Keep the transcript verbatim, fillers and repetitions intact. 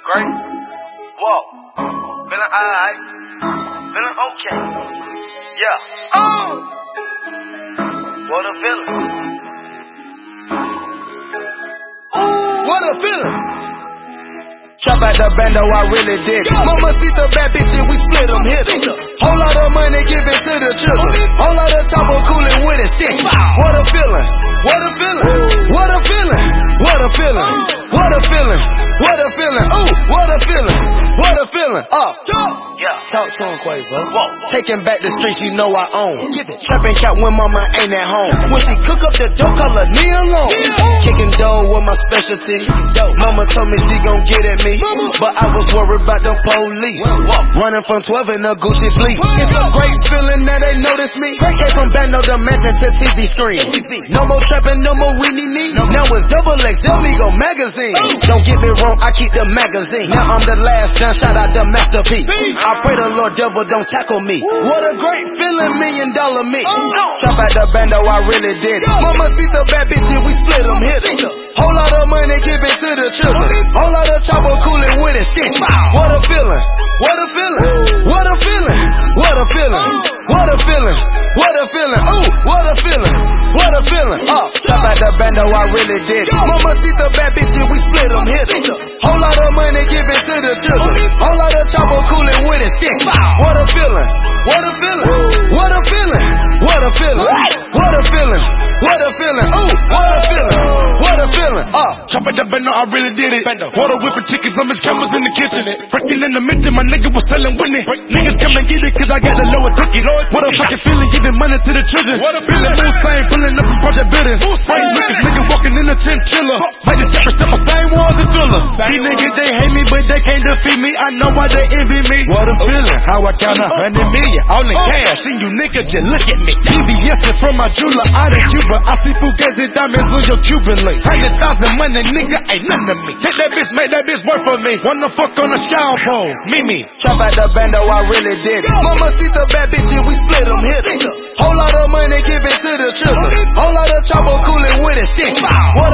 Great. Whoa. Feeling alright. Feeling okay. Yeah. Oh! What a feeling. What a feeling. Trap out the bando, I really did it. Mama see the bad bitch and we split them, hit them. Whole lot of money given to the children. Whole lot of chopper cooling with a stick. What a feeling. What a feeling. What a feeling. What a feeling. What a feeling. What a feeling. Ooh, what a feeling. What a feeling. Up. Yeah. Talk to him, Quavo. Whoa. Taking back the streets you know I own. Trapping cat when mama ain't at home. When she cook up the dope, call her knee alone. Kicking dough with my specialty. Mama told me she gon' get at me, but I was worried about the police. Running from twelve in a Gucci fleece. It's a great feeling that they notice me. Came from Bando the Mansion to T V screen. No more trapping, no more weenie knee. Now it's double X, Migo magazine. Don't get me wrong, I keep the magazine. Now I'm the last done, shout out the masterpiece. I pray the Lord devil don't tackle me. What a great feeling, million dollar me. Trap out the bando, I really did it. Mama see the bad bitch and we split them, hit them. Whole lot of money given to the children. Whole lot of chopper cooling with a stick. What a feeling. What a feeling. What a feeling. What a feeling. What a feeling. What a feeling. Ooh, what a feeling. What a feeling. Oh, trap out the bando, I really did it. Mama see the bad bitch and we split them, hit them. Whole lot of money given to the children. Whole lot of chopper cooling with a stick. What a feeling. What a feeling. What a feeling. What a feeling. What a feeling. What a feeling. Ooh, what a feeling. What a feeling. Oh, trap out the bando, I really did it. Water whipping chickens, on his cameras in the kitchen. Breaking in the mention, my nigga was selling winning. Niggas come and get it, cause I got the lower ticket. What a fucking feeling, giving money to the children. What a feeling, moon same, pulling up from project buildings. White niggas, nigga walking in a chinchilla. Like the shepherd step, my same walls as filler. These niggas, they hate me, but they can't defeat me. I know why they envy me. what a feeling. How I count a hundred million, all in cash. See you niggas, just look at me. T V S from my jeweler out of Cuba. I see Fugazi diamonds on your Cuban link. Hundred thousand money, nigga, ain't none of me. Take that bitch, make that bitch work for me. Wanna fuck on a shower pole, Mimi. Trap out the bando, I really did it. Mama see the bad bitch and we split them, hit them. Whole lot of money given to the children. Whole lot of chopper cooling with a stick. What